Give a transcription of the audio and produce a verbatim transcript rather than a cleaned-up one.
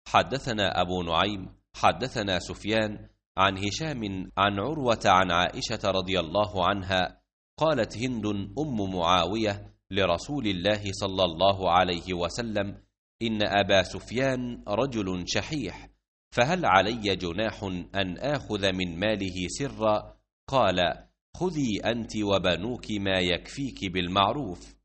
حدثنا أبو نعيم حدثنا سفيان عن هشام عن عروة عن عائشة رضي الله عنها قالت هند أم معاوية لرسول الله صلى الله عليه وسلم: إن أبا سفيان رجل شحيح، فهل علي جناح أن آخذ من ماله سرا؟ قال: خذي أنت وبنوك ما يكفيك بالمعروف.